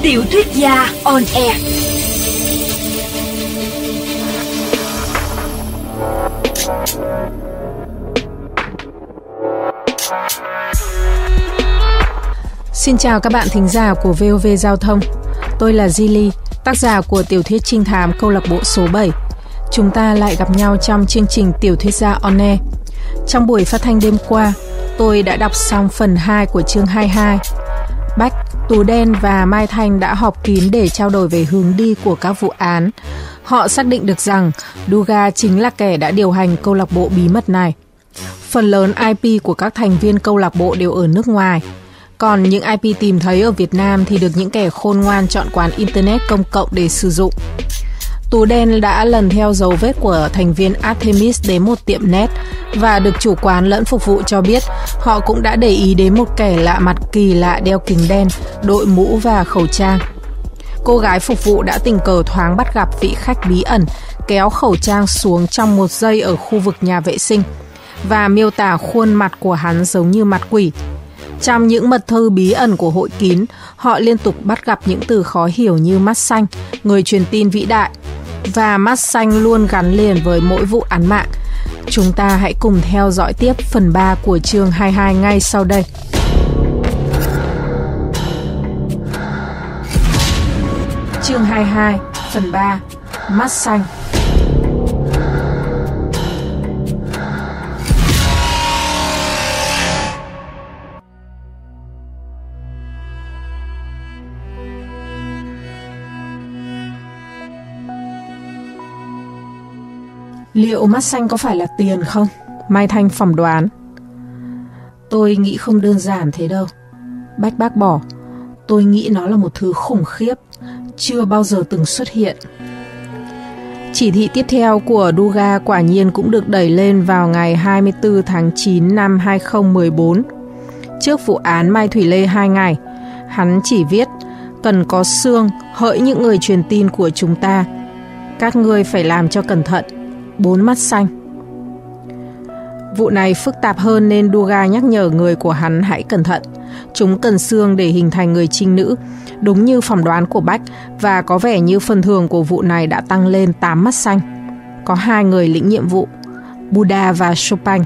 Tiểu thuyết gia on air. Xin chào các bạn thính giả của VOV Giao thông. Tôi là Zili, tác giả của tiểu thuyết trinh thám câu lạc bộ số 7. Chúng ta lại gặp nhau trong chương trình Tiểu thuyết gia on air. Trong buổi phát thanh đêm qua, tôi đã đọc xong phần 2 của chương 22. Bách, Tú Đen và Mai Thanh đã họp kín để trao đổi về hướng đi của các vụ án. Họ xác định được rằng Duga chính là kẻ đã điều hành câu lạc bộ bí mật này. Phần lớn IP của các thành viên câu lạc bộ đều ở nước ngoài. Còn những IP tìm thấy ở Việt Nam thì được những kẻ khôn ngoan chọn quán Internet công cộng để sử dụng. Tú Đen đã lần theo dấu vết của thành viên Artemis đến một tiệm net và được chủ quán lẫn phục vụ cho biết họ cũng đã để ý đến một kẻ lạ mặt kỳ lạ đeo kính đen, đội mũ và khẩu trang. Cô gái phục vụ đã tình cờ thoáng bắt gặp vị khách bí ẩn kéo khẩu trang xuống trong một giây ở khu vực nhà vệ sinh và miêu tả khuôn mặt của hắn giống như mặt quỷ. Trong những mật thư bí ẩn của hội kín, họ liên tục bắt gặp những từ khó hiểu như mắt xanh, người truyền tin vĩ đại, và mắt xanh luôn gắn liền với mỗi vụ án mạng. Chúng ta hãy cùng theo dõi tiếp phần 3 của chương 22 ngay sau đây. Chương 22, phần 3, mắt xanh. Liệu mắt xanh có phải là tiền không? Mai Thanh phỏng đoán. Tôi nghĩ không đơn giản thế đâu. Bách bác bỏ. Tôi nghĩ nó là một thứ khủng khiếp, chưa bao giờ từng xuất hiện. Chỉ thị tiếp theo của Duga quả nhiên cũng được đẩy lên vào ngày 24 tháng 9 năm 2014. Trước vụ án Mai Thủy Lê 2 ngày, hắn chỉ viết cần có xương hỡi những người truyền tin của chúng ta. Các ngươi phải làm cho cẩn thận. 4 mắt xanh. Vụ này phức tạp hơn nên Duga nhắc nhở người của hắn hãy cẩn thận. Chúng cần xương để hình thành người trinh nữ, đúng như phỏng đoán của Bách, và có vẻ như phần thưởng của vụ này đã tăng lên 8 mắt xanh. Có 2 người lĩnh nhiệm vụ, Buddha và Chopin.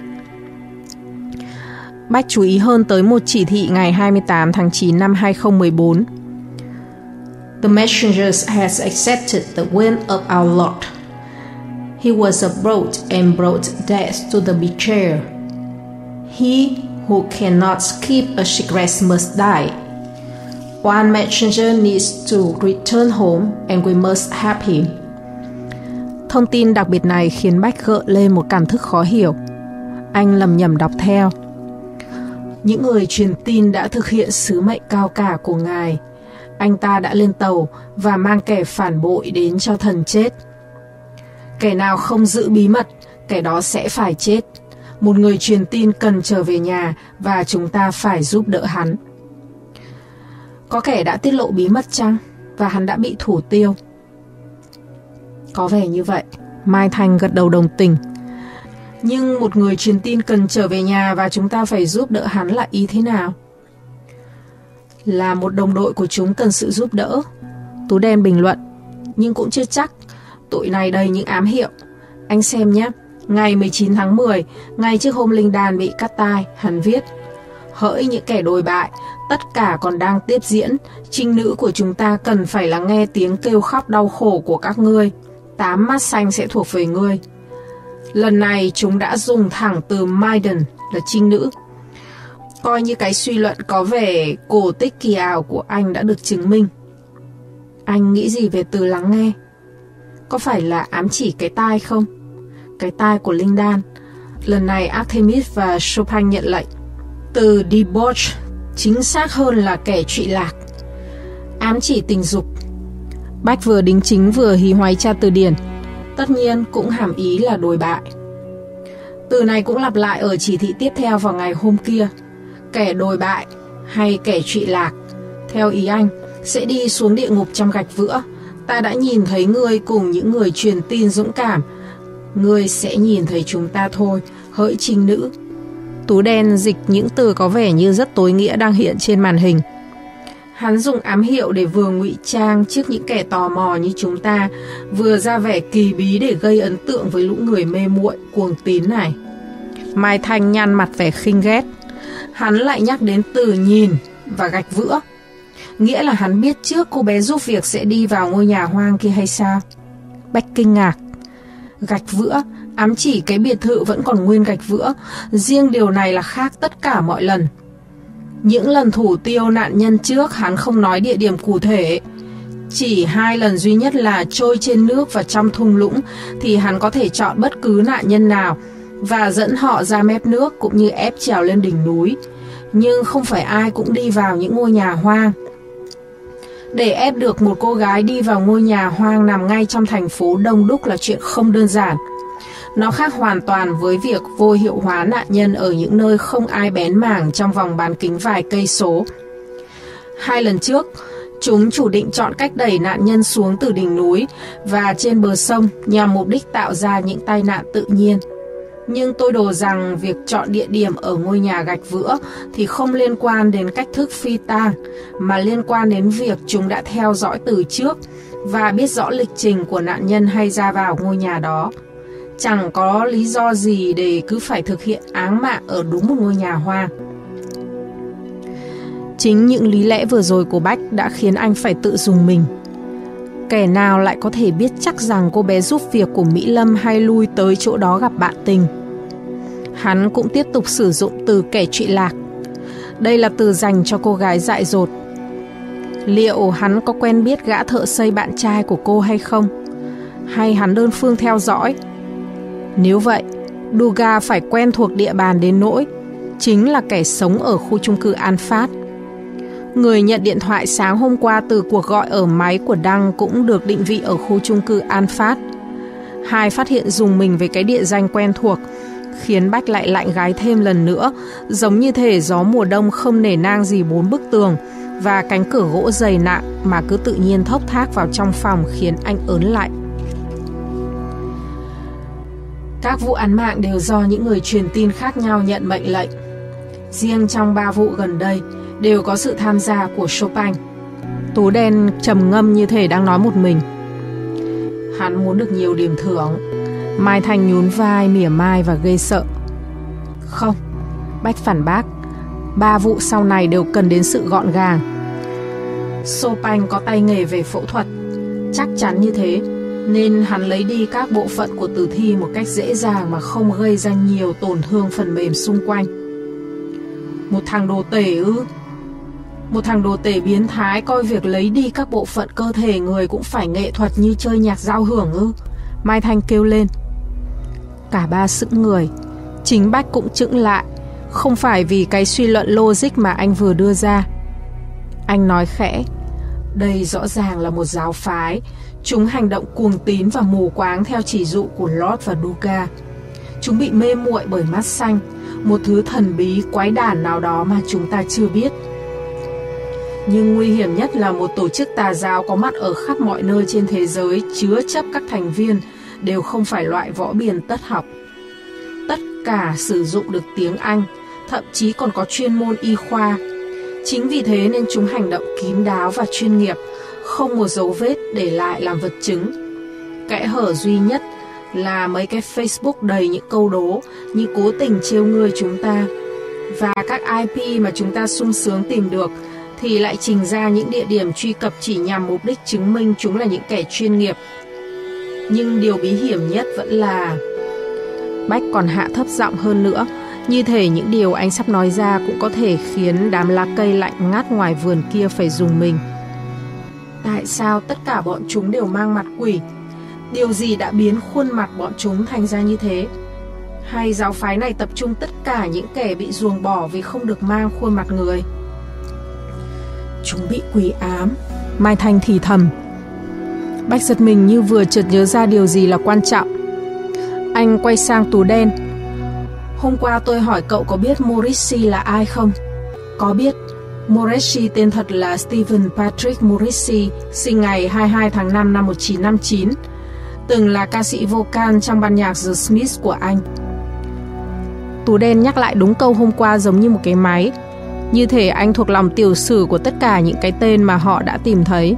Bách chú ý hơn tới một chỉ thị ngày 28 tháng 9 năm 2014. The messenger has accepted the will of our Lord. He was abroad and brought death to the betrayer. He who cannot keep a secret must die. One messenger needs to return home and we must have him. Thông tin đặc biệt này khiến Bách gợi lên một cảm thức khó hiểu. Anh lầm nhầm đọc theo. Những người truyền tin đã thực hiện sứ mệnh cao cả của Ngài. Anh ta đã lên tàu và mang kẻ phản bội đến cho thần chết. Kẻ nào không giữ bí mật, kẻ đó sẽ phải chết. Một người truyền tin cần trở về nhà và chúng ta phải giúp đỡ hắn. Có kẻ đã tiết lộ bí mật chăng? Và hắn đã bị thủ tiêu. Có vẻ như vậy. Mai Thanh gật đầu đồng tình. Nhưng một người truyền tin cần trở về nhà và chúng ta phải giúp đỡ hắn là ý thế nào? Là một đồng đội của chúng cần sự giúp đỡ. Tú Đen bình luận. Nhưng cũng chưa chắc. Tụi này đầy những ám hiệu. Anh xem nhé. Ngày 19 tháng 10, ngay trước hôm linh đàn bị cắt tai, hắn viết: hỡi những kẻ đồi bại, tất cả còn đang tiếp diễn. Trinh nữ của chúng ta cần phải lắng nghe tiếng kêu khóc đau khổ của các ngươi. 8 mắt xanh sẽ thuộc về ngươi. Lần này chúng đã dùng thẳng từ Maiden là trinh nữ. Coi như cái suy luận có vẻ cổ tích kỳ ảo của anh đã được chứng minh. Anh nghĩ gì về từ lắng nghe? Có phải là ám chỉ cái tai không? Cái tai của linh đan. Lần này Artemis và Chopin nhận lệnh. Từ debauch chính xác hơn là kẻ trụy lạc. Ám chỉ tình dục. Bách vừa đính chính vừa hí hoáy tra từ điển. Tất nhiên cũng hàm ý là đồi bại. Từ này cũng lặp lại ở chỉ thị tiếp theo vào ngày hôm kia. Kẻ đồi bại hay kẻ trụy lạc, theo ý anh, sẽ đi xuống địa ngục trong gạch vữa. Ta đã nhìn thấy ngươi cùng những người truyền tin dũng cảm. Ngươi sẽ nhìn thấy chúng ta thôi, hỡi trinh nữ. Tú Đen dịch những từ có vẻ như rất tối nghĩa đang hiện trên màn hình. Hắn dùng ám hiệu để vừa ngụy trang trước những kẻ tò mò như chúng ta, vừa ra vẻ kỳ bí để gây ấn tượng với lũ người mê muội cuồng tín này. Mai Thanh nhăn mặt vẻ khinh ghét. Hắn lại nhắc đến từ nhìn và gạch vữa. Nghĩa là hắn biết trước cô bé giúp việc sẽ đi vào ngôi nhà hoang kia hay sao? Bách kinh ngạc. Gạch vữa, ám chỉ cái biệt thự vẫn còn nguyên gạch vữa. Riêng điều này là khác tất cả mọi lần. Những lần thủ tiêu nạn nhân trước, hắn không nói địa điểm cụ thể. Chỉ 2 lần duy nhất là trôi trên nước và trong thung lũng thì hắn có thể chọn bất cứ nạn nhân nào và dẫn họ ra mép nước cũng như ép trèo lên đỉnh núi. Nhưng không phải ai cũng đi vào những ngôi nhà hoang. Để ép được một cô gái đi vào ngôi nhà hoang nằm ngay trong thành phố đông đúc là chuyện không đơn giản. Nó khác hoàn toàn với việc vô hiệu hóa nạn nhân ở những nơi không ai bén mảng trong vòng bán kính vài cây số. 2 lần trước, chúng chủ định chọn cách đẩy nạn nhân xuống từ đỉnh núi và trên bờ sông nhằm mục đích tạo ra những tai nạn tự nhiên. Nhưng tôi đồ rằng việc chọn địa điểm ở ngôi nhà gạch vữa thì không liên quan đến cách thức phi tang, mà liên quan đến việc chúng đã theo dõi từ trước và biết rõ lịch trình của nạn nhân hay ra vào ngôi nhà đó. Chẳng có lý do gì để cứ phải thực hiện áng mạng ở đúng một ngôi nhà hoang. Chính những lý lẽ vừa rồi của Bách đã khiến anh phải tự rùng mình. Kẻ nào lại có thể biết chắc rằng cô bé giúp việc của Mỹ Lâm hay lui tới chỗ đó gặp bạn tình? Hắn cũng tiếp tục sử dụng từ kẻ trụy lạc. Đây là từ dành cho cô gái dại dột. Liệu hắn có quen biết gã thợ xây bạn trai của cô hay không? Hay hắn đơn phương theo dõi? Nếu vậy, Duga phải quen thuộc địa bàn đến nỗi chính là kẻ sống ở khu chung cư An Phát. Người nhận điện thoại sáng hôm qua từ cuộc gọi ở máy của Đăng cũng được định vị ở khu chung cư An Phát. Hai phát hiện rùng mình với cái địa danh quen thuộc, khiến Bách lại lạnh gáy thêm lần nữa, giống như thể gió mùa đông không nể nang gì 4 bức tường và cánh cửa gỗ dày nặng mà cứ tự nhiên thốc thác vào trong phòng khiến anh ớn lạnh. Các vụ án mạng đều do những người truyền tin khác nhau nhận mệnh lệnh. Riêng trong 3 vụ gần đây đều có sự tham gia của Chopin. Tú đen trầm ngâm như thể đang nói một mình. Hắn muốn được nhiều điểm thưởng. Mai Thanh nhún vai mỉa mai và gây sợ. Không, Bách phản bác. 3 vụ sau này đều cần đến sự gọn gàng. Chopin có tay nghề về phẫu thuật, chắc chắn như thế, nên hắn lấy đi các bộ phận của tử thi một cách dễ dàng mà không gây ra nhiều tổn thương phần mềm xung quanh. Một thằng đồ tể ư? Một thằng đồ tể biến thái coi việc lấy đi các bộ phận cơ thể người cũng phải nghệ thuật như chơi nhạc giao hưởng ư? Mai Thanh kêu lên. Cả ba sững người. Chính Bách cũng chững lại, không phải vì cái suy luận logic mà anh vừa đưa ra. Anh nói khẽ. Đây rõ ràng là một giáo phái. Chúng hành động cuồng tín và mù quáng theo chỉ dụ của Lord và Duga. Chúng bị mê muội bởi mắt xanh, một thứ thần bí quái đản nào đó mà chúng ta chưa biết. Nhưng nguy hiểm nhất là một tổ chức tà giáo có mặt ở khắp mọi nơi trên thế giới, chứa chấp các thành viên đều không phải loại võ biền tất học. Tất cả sử dụng được tiếng Anh, thậm chí còn có chuyên môn y khoa. Chính vì thế nên chúng hành động kín đáo và chuyên nghiệp, không một dấu vết để lại làm vật chứng. Kẽ hở duy nhất là mấy cái Facebook đầy những câu đố như cố tình trêu ngươi chúng ta. Và các IP mà chúng ta sung sướng tìm được thì lại trình ra những địa điểm truy cập chỉ nhằm mục đích chứng minh chúng là những kẻ chuyên nghiệp. Nhưng điều bí hiểm nhất vẫn là... Bách còn hạ thấp giọng hơn nữa, như thể những điều anh sắp nói ra cũng có thể khiến đám lá cây lạnh ngắt ngoài vườn kia phải rùng mình. Tại sao tất cả bọn chúng đều mang mặt quỷ? Điều gì đã biến khuôn mặt bọn chúng thành ra như thế? Hay giáo phái này tập trung tất cả những kẻ bị ruồng bỏ vì không được mang khuôn mặt người? Chúng bị quỷ ám. Mai Thanh thì thầm. Bách giật mình như vừa chợt nhớ ra điều gì là quan trọng. Anh quay sang Tú đen. Hôm qua tôi hỏi cậu có biết Morrissey là ai không? Có biết. Morrissey tên thật là Stephen Patrick Morrissey, sinh ngày 22 tháng 5 năm 1959, từng là ca sĩ vocal trong ban nhạc The Smiths của Anh. Tú đen nhắc lại đúng câu hôm qua giống như một cái máy. Như thể anh thuộc lòng tiểu sử của tất cả những cái tên mà họ đã tìm thấy.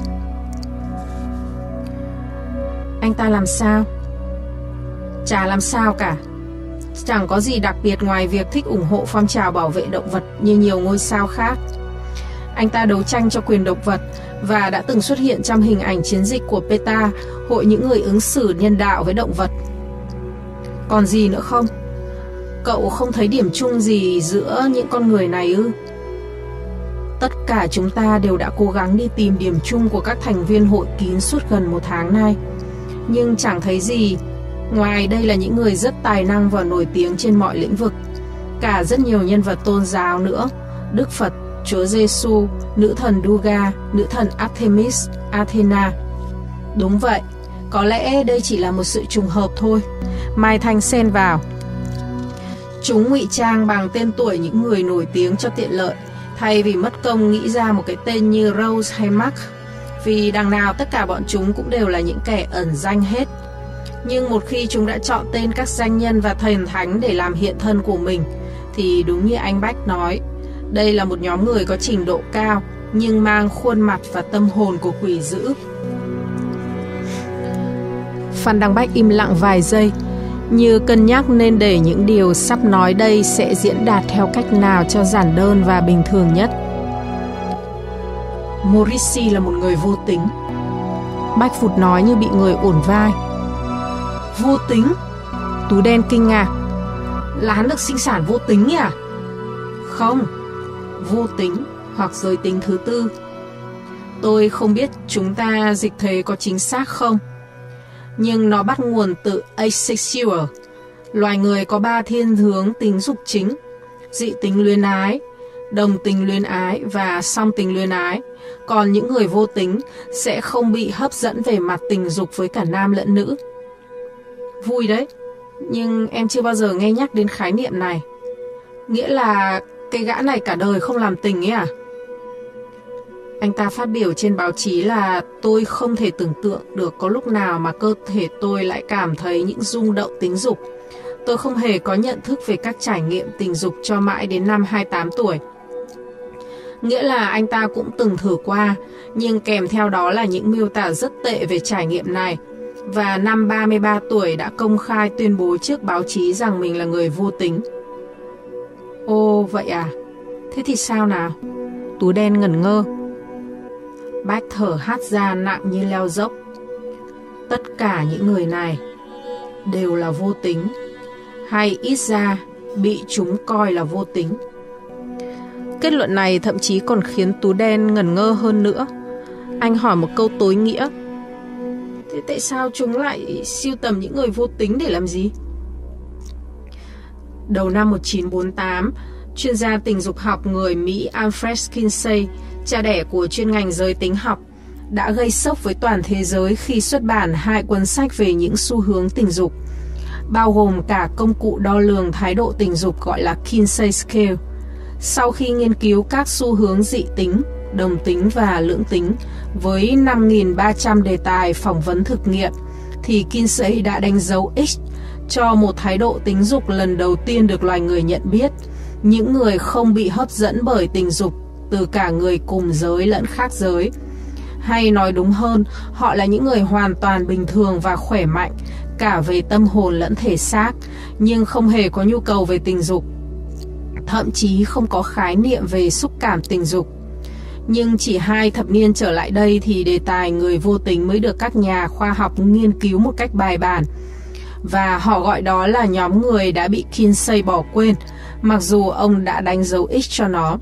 Anh ta làm sao? Chả làm sao cả. Chẳng có gì đặc biệt ngoài việc thích ủng hộ phong trào bảo vệ động vật như nhiều ngôi sao khác. Anh ta đấu tranh cho quyền động vật và đã từng xuất hiện trong hình ảnh chiến dịch của PETA, hội những người ứng xử nhân đạo với động vật. Còn gì nữa không? Cậu không thấy điểm chung gì giữa những con người này ư? Tất cả chúng ta đều đã cố gắng đi tìm điểm chung của các thành viên hội kín suốt gần 1 tháng nay, nhưng chẳng thấy gì, ngoài đây là những người rất tài năng và nổi tiếng trên mọi lĩnh vực. Cả rất nhiều nhân vật tôn giáo nữa, Đức Phật, Chúa Giêsu, nữ thần Durga, nữ thần Artemis, Athena. Đúng vậy, có lẽ đây chỉ là một sự trùng hợp thôi. Mai Thanh xen vào. Chúng ngụy trang bằng tên tuổi những người nổi tiếng cho tiện lợi, thay vì mất công nghĩ ra một cái tên như Rose hay Mark, vì đằng nào tất cả bọn chúng cũng đều là những kẻ ẩn danh hết. Nhưng một khi chúng đã chọn tên các danh nhân và thần thánh để làm hiện thân của mình, thì đúng như anh Bách nói, đây là một nhóm người có trình độ cao, nhưng mang khuôn mặt và tâm hồn của quỷ dữ. Phan Đăng Bách im lặng vài giây, như cân nhắc nên để những điều sắp nói đây sẽ diễn đạt theo cách nào cho giản đơn và bình thường nhất. Morrissey là một người vô tính. Bách vụt nói như bị người uổn vai. Vô tính? Tú Đen kinh ngạc. Là hắn được sinh sản vô tính à? Không, vô tính hoặc giới tính thứ tư. Tôi không biết chúng ta dịch thế có chính xác không, nhưng nó bắt nguồn từ asexual. Loài người có 3 thiên hướng tính dục chính: dị tính luyến ái, đồng tính luyến ái và song tính luyến ái. Còn những người vô tính sẽ không bị hấp dẫn về mặt tình dục với cả nam lẫn nữ. Vui đấy, nhưng em chưa bao giờ nghe nhắc đến khái niệm này. Nghĩa là cái gã này cả đời không làm tình ấy à? Anh ta phát biểu trên báo chí là tôi không thể tưởng tượng được có lúc nào mà cơ thể tôi lại cảm thấy những rung động tính dục. Tôi không hề có nhận thức về các trải nghiệm tình dục cho mãi đến năm 28 tuổi. Nghĩa là anh ta cũng từng thử qua, nhưng kèm theo đó là những miêu tả rất tệ về trải nghiệm này. Và năm 33 tuổi đã công khai tuyên bố trước báo chí rằng mình là người vô tính. Ồ, vậy à? Thế thì sao nào? Tú Đen ngẩn ngơ. Bách thở hắt ra nặng như leo dốc. Tất cả những người này đều là vô tính, hay ít ra bị chúng coi là vô tính. Kết luận này thậm chí còn khiến Tú Đen ngẩn ngơ hơn nữa. Anh hỏi một câu tối nghĩa. Thế tại sao chúng lại sưu tầm những người vô tính để làm gì? Đầu năm 1948, chuyên gia tình dục học người Mỹ Alfred Kinsey, cha đẻ của chuyên ngành giới tính học, đã gây sốc với toàn thế giới khi xuất bản 2 cuốn sách về những xu hướng tình dục, bao gồm cả công cụ đo lường thái độ tình dục gọi là Kinsey Scale. Sau khi nghiên cứu các xu hướng dị tính, đồng tính và lưỡng tính với 5.300 đề tài phỏng vấn thực nghiệm, thì Kinsey đã đánh dấu X cho một thái độ tính dục lần đầu tiên được loài người nhận biết: những người không bị hấp dẫn bởi tình dục từ cả người cùng giới lẫn khác giới. Hay nói đúng hơn, họ là những người hoàn toàn bình thường và khỏe mạnh, cả về tâm hồn lẫn thể xác, nhưng không hề có nhu cầu về tình dục, thậm chí không có khái niệm về xúc cảm tình dục. Nhưng chỉ 2 thập niên trở lại đây thì đề tài người vô tính mới được các nhà khoa học nghiên cứu một cách bài bản, và họ gọi đó là nhóm người đã bị Kinsey bỏ quên, mặc dù ông đã đánh dấu X cho nó.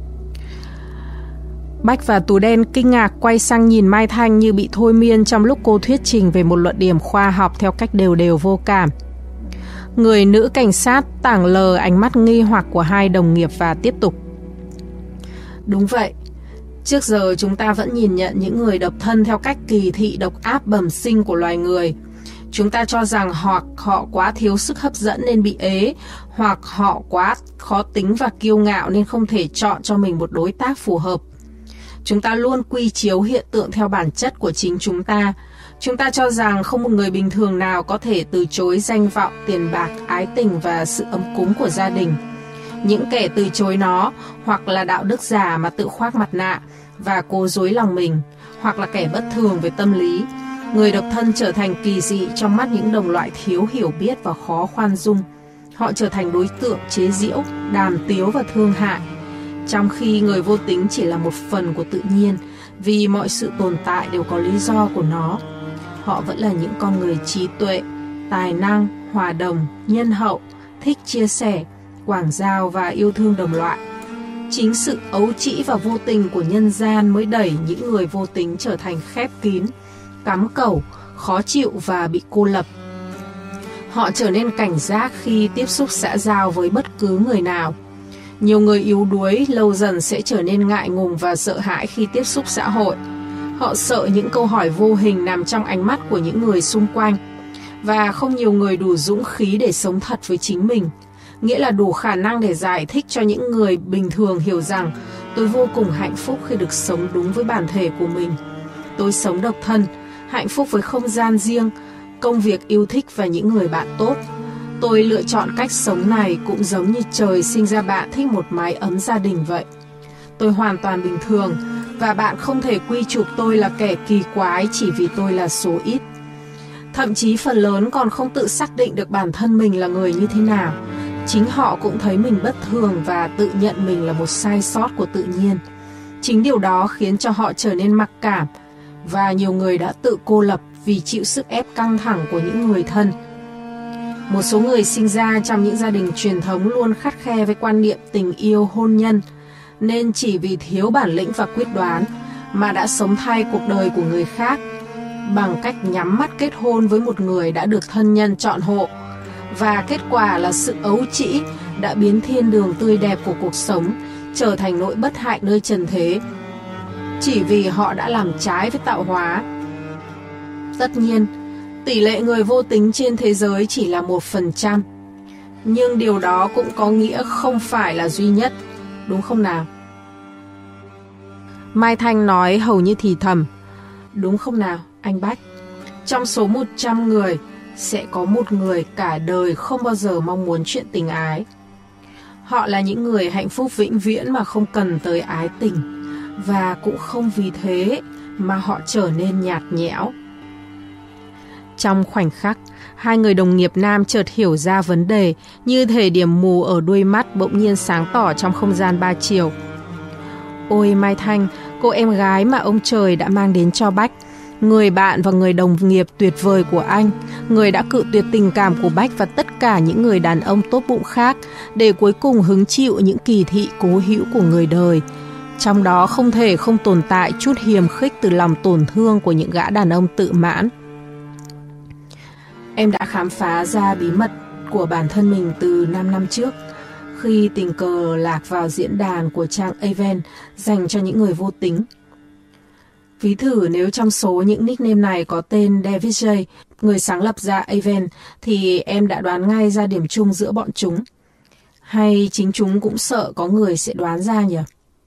Bách và Tú Đen kinh ngạc quay sang nhìn Mai Thanh như bị thôi miên trong lúc cô thuyết trình về một luận điểm khoa học theo cách đều đều vô cảm. Người nữ cảnh sát tảng lờ ánh mắt nghi hoặc của 2 đồng nghiệp và tiếp tục. Đúng vậy, trước giờ chúng ta vẫn nhìn nhận những người độc thân theo cách kỳ thị độc ác bẩm sinh của loài người. Chúng ta cho rằng hoặc họ quá thiếu sức hấp dẫn nên bị ế, hoặc họ quá khó tính và kiêu ngạo nên không thể chọn cho mình một đối tác phù hợp. Chúng ta luôn quy chiếu hiện tượng theo bản chất của chính chúng ta. Chúng ta cho rằng không một người bình thường nào có thể từ chối danh vọng, tiền bạc, ái tình và sự ấm cúng của gia đình. Những kẻ từ chối nó, hoặc là đạo đức giả mà tự khoác mặt nạ và cố dối lòng mình, hoặc là kẻ bất thường về tâm lý. Người độc thân trở thành kỳ dị trong mắt những đồng loại thiếu hiểu biết và khó khoan dung. Họ trở thành đối tượng chế giễu, đàm tiếu và thương hại. Trong khi người vô tính chỉ là một phần của tự nhiên, vì mọi sự tồn tại đều có lý do của nó. Họ vẫn là những con người trí tuệ, tài năng, hòa đồng, nhân hậu, thích chia sẻ, quảng giao và yêu thương đồng loại. Chính sự ấu trĩ và vô tình của nhân gian mới đẩy những người vô tính trở thành khép kín, cắm cẩu, khó chịu và bị cô lập. Họ trở nên cảnh giác khi tiếp xúc xã giao với bất cứ người nào. Nhiều người yếu đuối lâu dần sẽ trở nên ngại ngùng và sợ hãi khi tiếp xúc xã hội. Họ sợ những câu hỏi vô hình nằm trong ánh mắt của những người xung quanh. Và không nhiều người đủ dũng khí để sống thật với chính mình. Nghĩa là đủ khả năng để giải thích cho những người bình thường hiểu rằng tôi vô cùng hạnh phúc khi được sống đúng với bản thể của mình. Tôi sống độc thân, hạnh phúc với không gian riêng, công việc yêu thích và những người bạn tốt. Tôi lựa chọn cách sống này cũng giống như trời sinh ra bạn thích một mái ấm gia đình vậy. Tôi hoàn toàn bình thường và bạn không thể quy chụp tôi là kẻ kỳ quái chỉ vì tôi là số ít. Thậm chí phần lớn còn không tự xác định được bản thân mình là người như thế nào. Chính họ cũng thấy mình bất thường và tự nhận mình là một sai sót của tự nhiên. Chính điều đó khiến cho họ trở nên mặc cảm và nhiều người đã tự cô lập vì chịu sức ép căng thẳng của những người thân. Một số người sinh ra trong những gia đình truyền thống luôn khắt khe với quan niệm tình yêu hôn nhân, nên chỉ vì thiếu bản lĩnh và quyết đoán mà đã sống thay cuộc đời của người khác bằng cách nhắm mắt kết hôn với một người đã được thân nhân chọn hộ. Và kết quả là sự ấu trĩ đã biến thiên đường tươi đẹp của cuộc sống trở thành nỗi bất hạnh nơi trần thế, chỉ vì họ đã làm trái với tạo hóa. Tất nhiên, tỷ lệ người vô tính trên thế giới chỉ là 1%, nhưng điều đó cũng có nghĩa không phải là duy nhất, đúng không nào? Mai Thanh nói hầu như thì thầm, đúng không nào, anh Bách? Trong số 100 người, sẽ có một người cả đời không bao giờ mong muốn chuyện tình ái. Họ là những người hạnh phúc vĩnh viễn mà không cần tới ái tình, và cũng không vì thế mà họ trở nên nhạt nhẽo. Trong khoảnh khắc, hai người đồng nghiệp nam chợt hiểu ra vấn đề, như thể điểm mù ở đuôi mắt bỗng nhiên sáng tỏ trong không gian ba chiều. Ôi Mai Thanh, cô em gái mà ông trời đã mang đến cho Bách, người bạn và người đồng nghiệp tuyệt vời của anh, người đã cự tuyệt tình cảm của Bách và tất cả những người đàn ông tốt bụng khác để cuối cùng hứng chịu những kỳ thị cố hữu của người đời. Trong đó không thể không tồn tại chút hiềm khích từ lòng tổn thương của những gã đàn ông tự mãn. Em đã khám phá ra bí mật của bản thân mình từ 5 năm trước, khi tình cờ lạc vào diễn đàn của trang Aven dành cho những người vô tính. Ví thử nếu trong số những nickname này có tên David J, người sáng lập ra Aven, thì em đã đoán ngay ra điểm chung giữa bọn chúng. Hay chính chúng cũng sợ có người sẽ đoán ra nhỉ?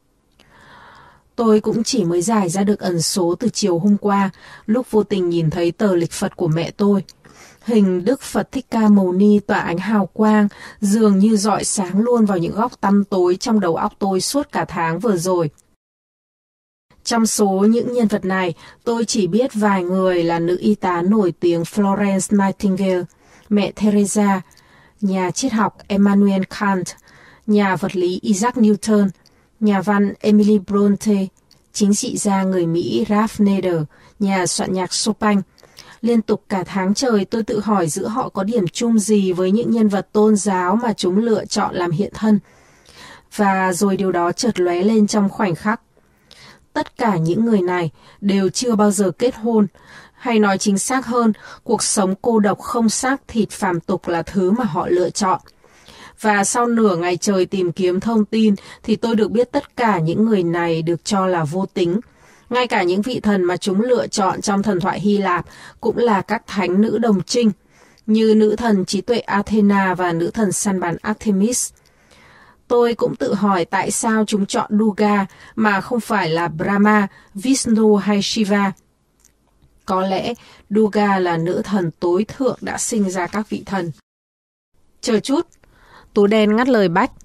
Tôi cũng chỉ mới giải ra được ẩn số từ chiều hôm qua, lúc vô tình nhìn thấy tờ lịch Phật của mẹ tôi. Hình Đức Phật Thích Ca Mâu Ni tỏa ánh hào quang, dường như rọi sáng luôn vào những góc tăm tối trong đầu óc tôi suốt cả tháng vừa rồi. Trong số những nhân vật này, tôi chỉ biết vài người là nữ y tá nổi tiếng Florence Nightingale, mẹ Teresa, nhà triết học Immanuel Kant, nhà vật lý Isaac Newton, nhà văn Emily Bronte, chính trị gia người Mỹ Ralph Nader, nhà soạn nhạc Chopin. Liên tục cả tháng trời tôi tự hỏi giữa họ có điểm chung gì với những nhân vật tôn giáo mà chúng lựa chọn làm hiện thân. Và rồi điều đó chợt lóe lên trong khoảnh khắc. Tất cả những người này đều chưa bao giờ kết hôn, hay nói chính xác hơn, cuộc sống cô độc không xác thịt phàm tục là thứ mà họ lựa chọn. Và sau nửa ngày trời tìm kiếm thông tin thì tôi được biết tất cả những người này được cho là vô tính. Ngay cả những vị thần mà chúng lựa chọn trong thần thoại Hy Lạp cũng là các thánh nữ đồng trinh, như nữ thần trí tuệ Athena và nữ thần săn bắn Artemis. Tôi cũng tự hỏi tại sao chúng chọn Durga mà không phải là Brahma, Vishnu hay Shiva. Có lẽ Durga là nữ thần tối thượng đã sinh ra các vị thần. Chờ chút, Tú đen ngắt lời Bách.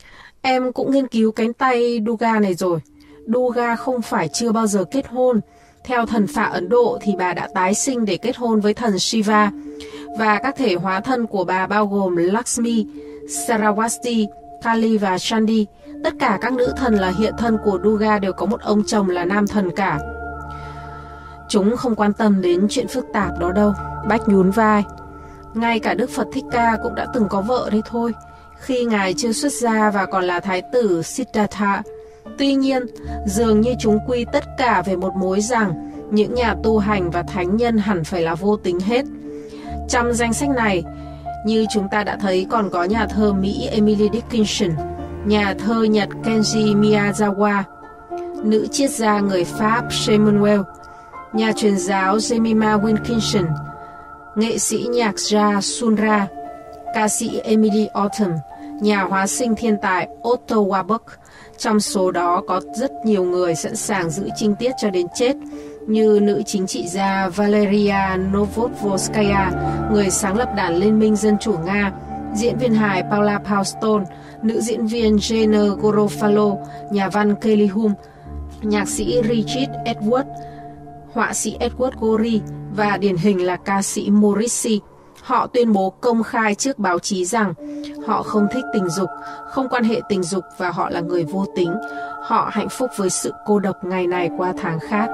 Em cũng nghiên cứu cánh tay Durga này rồi. Durga không phải chưa bao giờ kết hôn. Theo thần phạ Ấn Độ thì bà đã tái sinh để kết hôn với thần Shiva. Và các thể hóa thân của bà bao gồm Lakshmi, Saraswati, Kali và Chandi. Tất cả các nữ thần là hiện thân của Durga đều có một ông chồng là nam thần cả. Chúng không quan tâm đến chuyện phức tạp đó đâu. Bách nhún vai. Ngay cả Đức Phật Thích Ca cũng đã từng có vợ đấy thôi, khi ngài chưa xuất gia và còn là thái tử Siddhartha. Tuy nhiên, dường như chúng quy tất cả về một mối rằng những nhà tu hành và thánh nhân hẳn phải là vô tính hết. Trong danh sách này, như chúng ta đã thấy, còn có nhà thơ Mỹ Emily Dickinson, nhà thơ Nhật Kenji Miyazawa, nữ triết gia người Pháp Samuel, nhà truyền giáo Jemima Wilkinson, nghệ sĩ nhạc jazz Sun-ra, ca sĩ Emily Autumn, nhà hóa sinh thiên tài Otto Warburg. Trong số đó có rất nhiều người sẵn sàng giữ trinh tiết cho đến chết, như nữ chính trị gia Valeria Novodvorskaya, người sáng lập đảng Liên minh Dân chủ Nga, diễn viên hài Paula Poundstone, nữ diễn viên Jane Garofalo, nhà văn Kelly Hume, nhạc sĩ Richard Edwards, họa sĩ Edward Gorey và điển hình là ca sĩ Morrissey. Họ tuyên bố công khai trước báo chí rằng họ không thích tình dục, không quan hệ tình dục và họ là người vô tính. Họ hạnh phúc với sự cô độc ngày này qua tháng khác.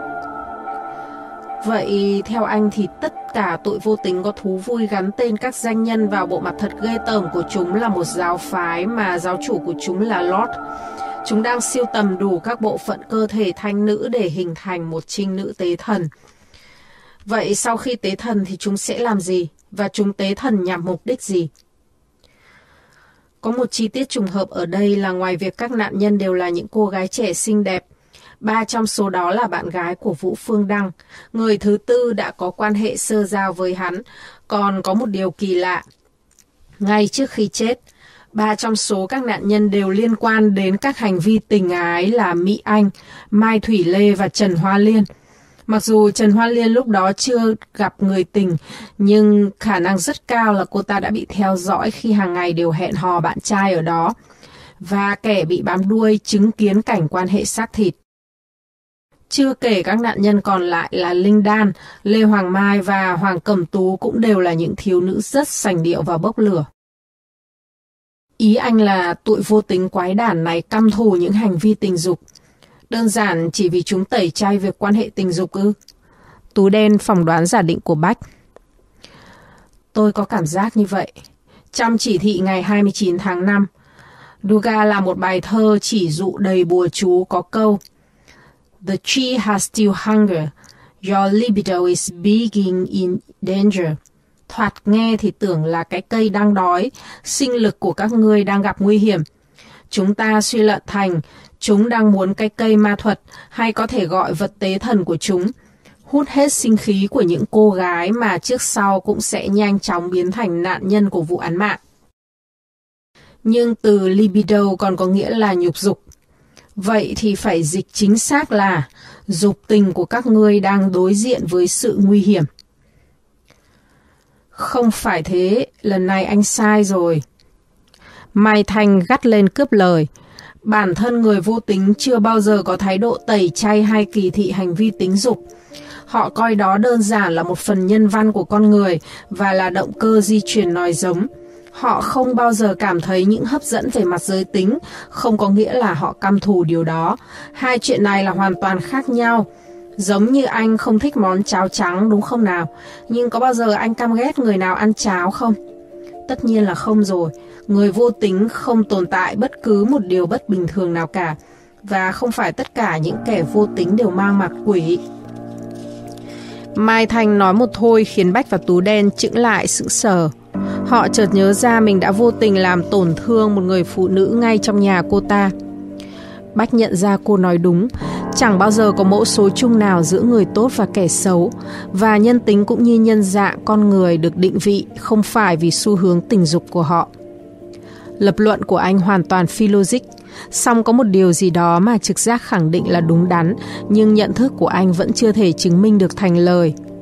Vậy theo anh thì tất cả tội vô tính có thú vui gắn tên các danh nhân vào bộ mặt thật ghê tởm của chúng là một giáo phái mà giáo chủ của chúng là Lord. Chúng đang siêu tầm đủ các bộ phận cơ thể thanh nữ để hình thành một trinh nữ tế thần. Vậy sau khi tế thần thì chúng sẽ làm gì? Và chúng tế thần nhằm mục đích gì? Có một chi tiết trùng hợp ở đây là ngoài việc các nạn nhân đều là những cô gái trẻ xinh đẹp, 3 trong số đó là bạn gái của Vũ Phương Đăng. Người thứ tư đã có quan hệ sơ giao với hắn. Còn có một điều kỳ lạ. Ngay trước khi chết, 3 trong số các nạn nhân đều liên quan đến các hành vi tình ái là Mỹ Anh, Mai Thủy Lê và Trần Hoa Liên. Mặc dù Trần Hoa Liên lúc đó chưa gặp người tình, nhưng khả năng rất cao là cô ta đã bị theo dõi khi hàng ngày đều hẹn hò bạn trai ở đó. Và kẻ bị bám đuôi chứng kiến cảnh quan hệ xác thịt. Chưa kể các nạn nhân còn lại là Linh Đan, Lê Hoàng Mai và Hoàng Cẩm Tú cũng đều là những thiếu nữ rất sành điệu và bốc lửa. Ý anh là tụi vô tính quái đản này căm thù những hành vi tình dục. Đơn giản chỉ vì chúng tẩy chay việc quan hệ tình dục ư? Tú đen phỏng đoán giả định của Bách. Tôi có cảm giác như vậy. Trong chỉ thị ngày 29 tháng 5, Durga là một bài thơ chỉ dụ đầy bùa chú có câu The tree has still hunger. Your libido is being in danger. Thoạt nghe thì tưởng là cái cây đang đói, sinh lực của các ngươi đang gặp nguy hiểm. Chúng ta suy luận thành chúng đang muốn cái cây ma thuật, hay có thể gọi vật tế thần của chúng, hút hết sinh khí của những cô gái mà trước sau cũng sẽ nhanh chóng biến thành nạn nhân của vụ án mạng. Nhưng từ libido còn có nghĩa là nhục dục. Vậy thì phải dịch chính xác là dục tình của các ngươi đang đối diện với sự nguy hiểm. Không phải thế, lần này anh sai rồi. Mai Thanh gắt lên cướp lời. Bản thân người vô tính chưa bao giờ có thái độ tẩy chay hay kỳ thị hành vi tính dục. Họ coi đó đơn giản là một phần nhân văn của con người và là động cơ di truyền nòi giống. Họ không bao giờ cảm thấy những hấp dẫn về mặt giới tính, không có nghĩa là họ căm thù điều đó. Hai chuyện này là hoàn toàn khác nhau. Giống như anh không thích món cháo trắng đúng không nào? Nhưng có bao giờ anh căm ghét người nào ăn cháo không? Tất nhiên là không rồi. Người vô tính không tồn tại bất cứ một điều bất bình thường nào cả. Và không phải tất cả những kẻ vô tính đều mang mặt quỷ. Mai Thanh nói một thôi khiến Bách và Tú Đen chững lại sững sờ. Họ chợt nhớ ra mình đã vô tình làm tổn thương một người phụ nữ ngay trong nhà cô ta. Bách nhận ra cô nói đúng. Chẳng bao giờ có mẫu số chung nào giữa người tốt và kẻ xấu. Và nhân tính cũng như nhân dạng con người được định vị không phải vì xu hướng tình dục của họ. Lập luận của anh hoàn toàn phi logic. Song có một điều gì đó mà trực giác khẳng định là đúng đắn, nhưng nhận thức của anh vẫn chưa thể chứng minh được thành lời.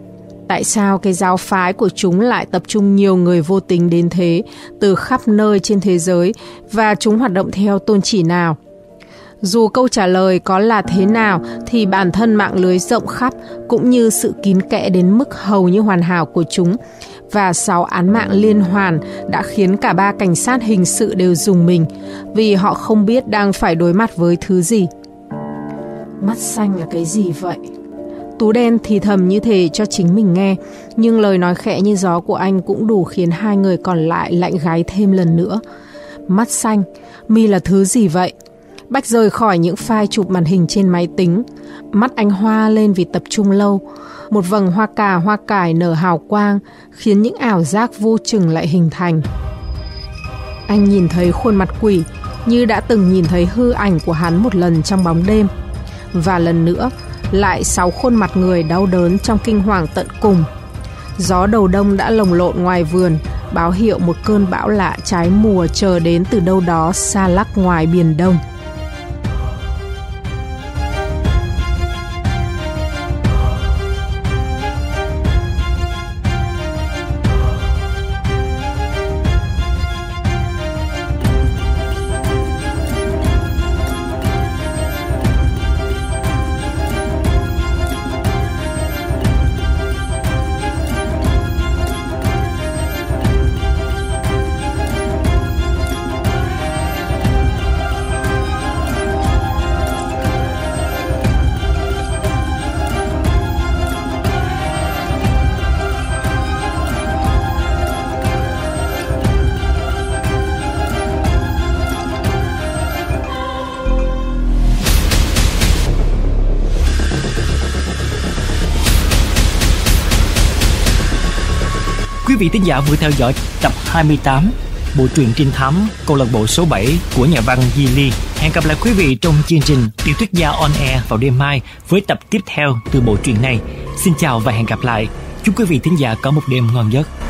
Tại sao cái giáo phái của chúng lại tập trung nhiều người vô tính đến thế từ khắp nơi trên thế giới và chúng hoạt động theo tôn chỉ nào? Dù câu trả lời có là thế nào thì bản thân mạng lưới rộng khắp cũng như sự kín kẽ đến mức hầu như hoàn hảo của chúng và 6 án mạng liên hoàn đã khiến cả 3 cảnh sát hình sự đều rùng mình vì họ không biết đang phải đối mặt với thứ gì. Mắt xanh là cái gì vậy? Tú đen thì thầm như thế cho chính mình nghe, nhưng lời nói khẽ như gió của anh cũng đủ khiến hai người còn lại lạnh gáy thêm lần nữa. Mắt xanh, mi là thứ gì vậy? Bách rời khỏi những file chụp màn hình trên máy tính. Mắt anh hoa lên vì tập trung lâu. Một vầng hoa cà hoa cải nở hào quang, khiến những ảo giác vô chừng lại hình thành. Anh nhìn thấy khuôn mặt quỷ như đã từng nhìn thấy hư ảnh của hắn một lần trong bóng đêm. Và lần nữa, lại 6 khuôn mặt người đau đớn trong kinh hoàng tận cùng. Gió đầu đông đã lồng lộn ngoài vườn, báo hiệu một cơn bão lạ trái mùa chờ đến từ đâu đó xa lắc ngoài biển Đông. Quý vị thính giả vừa theo dõi tập 28 bộ truyện trinh thám câu lạc bộ số 7 của nhà văn Di Ly. Hẹn gặp lại quý vị trong chương trình Tiểu thuyết gia on air vào đêm mai với tập tiếp theo từ bộ truyện này. Xin chào và hẹn gặp lại. Chúc quý vị thính giả có một đêm ngon giấc.